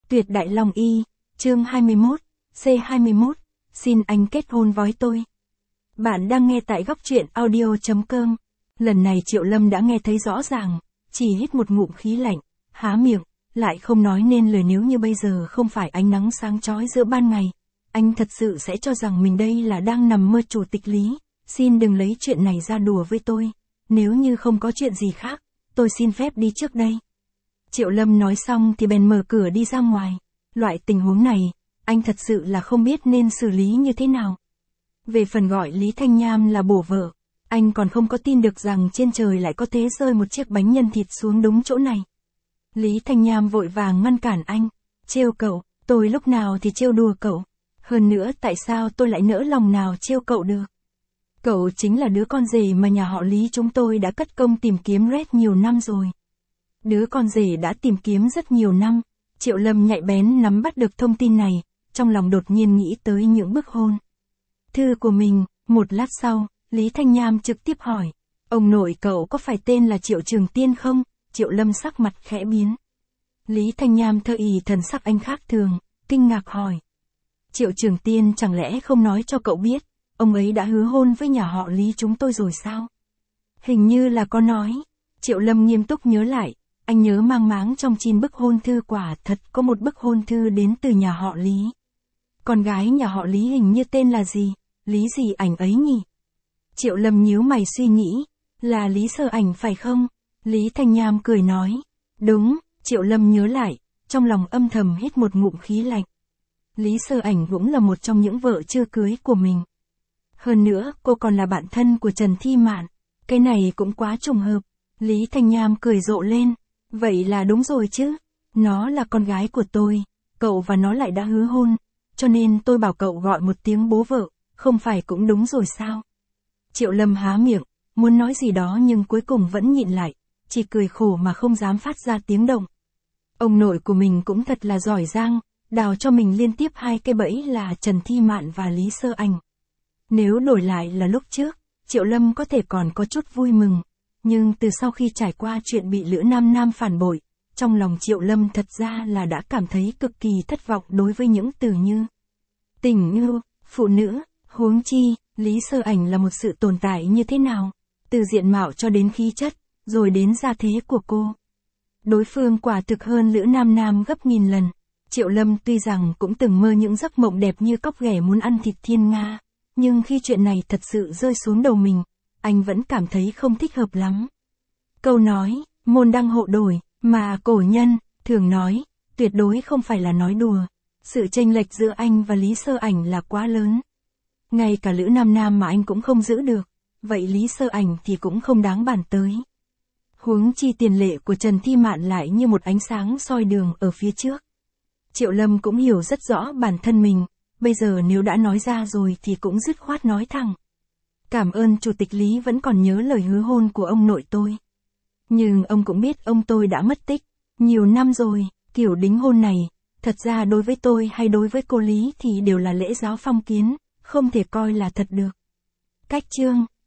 Tuyệt Đại Long Y, chương 21, C21, xin anh kết hôn với tôi. Bạn đang nghe tại góc truyện audio.com. Lần này Triệu Lâm đã nghe thấy rõ ràng, chỉ hít một ngụm khí lạnh, há miệng, lại không nói nên lời. Nếu như bây giờ không phải ánh nắng sáng chói giữa ban ngày, anh thật sự sẽ cho rằng mình đây là đang nằm mơ. Chủ tịch Lý, xin đừng lấy chuyện này ra đùa với tôi, nếu như không có chuyện gì khác, tôi xin phép đi trước đây. Triệu Lâm nói xong thì bèn mở cửa đi ra ngoài. Loại tình huống này, anh thật sự là không biết nên xử lý như thế nào. Về phần gọi Lý Thanh Nham là bổ vợ, anh còn không có tin được rằng trên trời lại có thế rơi một chiếc bánh nhân thịt xuống đúng chỗ này. Lý Thanh Nham vội vàng ngăn cản anh, trêu cậu, tôi lúc nào thì trêu đùa cậu. Hơn nữa tại sao tôi lại nỡ lòng nào trêu cậu được. Cậu chính là đứa con rể mà nhà họ Lý chúng tôi đã cất công tìm kiếm rất nhiều năm rồi. Đứa con rể đã tìm kiếm rất nhiều năm. Triệu Lâm nhạy bén nắm bắt được thông tin này, trong lòng đột nhiên nghĩ tới những bức hôn thư của mình. Một lát sau, Lý Thanh Nham trực tiếp hỏi, ông nội cậu có phải tên là Triệu Trường Tiên không? Triệu Lâm sắc mặt khẽ biến. Lý Thanh Nham thơ ì thần sắc anh khác thường, kinh ngạc hỏi. Triệu Trường Tiên chẳng lẽ không nói cho cậu biết, ông ấy đã hứa hôn với nhà họ Lý chúng tôi rồi sao? Hình như là có nói. Triệu Lâm nghiêm túc nhớ lại, anh nhớ mang máng trong 9 bức hôn thư quả thật có một bức hôn thư đến từ nhà họ Lý. Con gái nhà họ Lý hình như tên là gì? Lý gì ảnh ấy nhỉ? Triệu Lâm nhíu mày suy nghĩ, là Lý Sơ Ảnh phải không? Lý Thanh Nham cười nói, đúng. Triệu Lâm nhớ lại, trong lòng âm thầm hít một ngụm khí lạnh. Lý Sơ Ảnh cũng là một trong những vợ chưa cưới của mình. Hơn nữa, cô còn là bạn thân của Trần Thi Mạn. Cái này cũng quá trùng hợp. Lý Thanh Nham cười rộ lên. Vậy là đúng rồi chứ. Nó là con gái của tôi. Cậu và nó lại đã hứa hôn. Cho nên tôi bảo cậu gọi một tiếng bố vợ. Không phải cũng đúng rồi sao? Triệu Lâm há miệng, muốn nói gì đó nhưng cuối cùng vẫn nhịn lại. Chỉ cười khổ mà không dám phát ra tiếng động. Ông nội của mình cũng thật là giỏi giang. Đào cho mình liên tiếp 2 cái bẫy là Trần Thi Mạn và Lý Sơ Ảnh. Nếu đổi lại là lúc trước, Triệu Lâm có thể còn có chút vui mừng. Nhưng từ sau khi trải qua chuyện bị Lữ Nam Nam phản bội, trong lòng Triệu Lâm thật ra là đã cảm thấy cực kỳ thất vọng đối với những từ như tình yêu, phụ nữ, huống chi, Lý Sơ Ảnh là một sự tồn tại như thế nào, từ diện mạo cho đến khí chất, rồi đến gia thế của cô. Đối phương quả thực hơn Lữ Nam Nam gấp nghìn lần. Triệu Lâm tuy rằng cũng từng mơ những giấc mộng đẹp như cóc ghẻ muốn ăn thịt thiên nga, nhưng khi chuyện này thật sự rơi xuống đầu mình, anh vẫn cảm thấy không thích hợp lắm. Câu nói, môn đăng hộ đổi, mà cổ nhân thường nói, tuyệt đối không phải là nói đùa. Sự chênh lệch giữa anh và Lý Sơ Ảnh là quá lớn. Ngay cả Lữ Nam Nam mà anh cũng không giữ được, vậy Lý Sơ Ảnh thì cũng không đáng bàn tới. Huống chi tiền lệ của Trần Thi Mạn lại như một ánh sáng soi đường ở phía trước. Triệu Lâm cũng hiểu rất rõ bản thân mình, bây giờ nếu đã nói ra rồi thì cũng dứt khoát nói thẳng. Cảm ơn Chủ tịch Lý vẫn còn nhớ lời hứa hôn của ông nội tôi. Nhưng ông cũng biết ông tôi đã mất tích nhiều năm rồi, kiểu đính hôn này, thật ra đối với tôi hay đối với cô Lý thì đều là lễ giáo phong kiến, không thể coi là thật được. Cách chương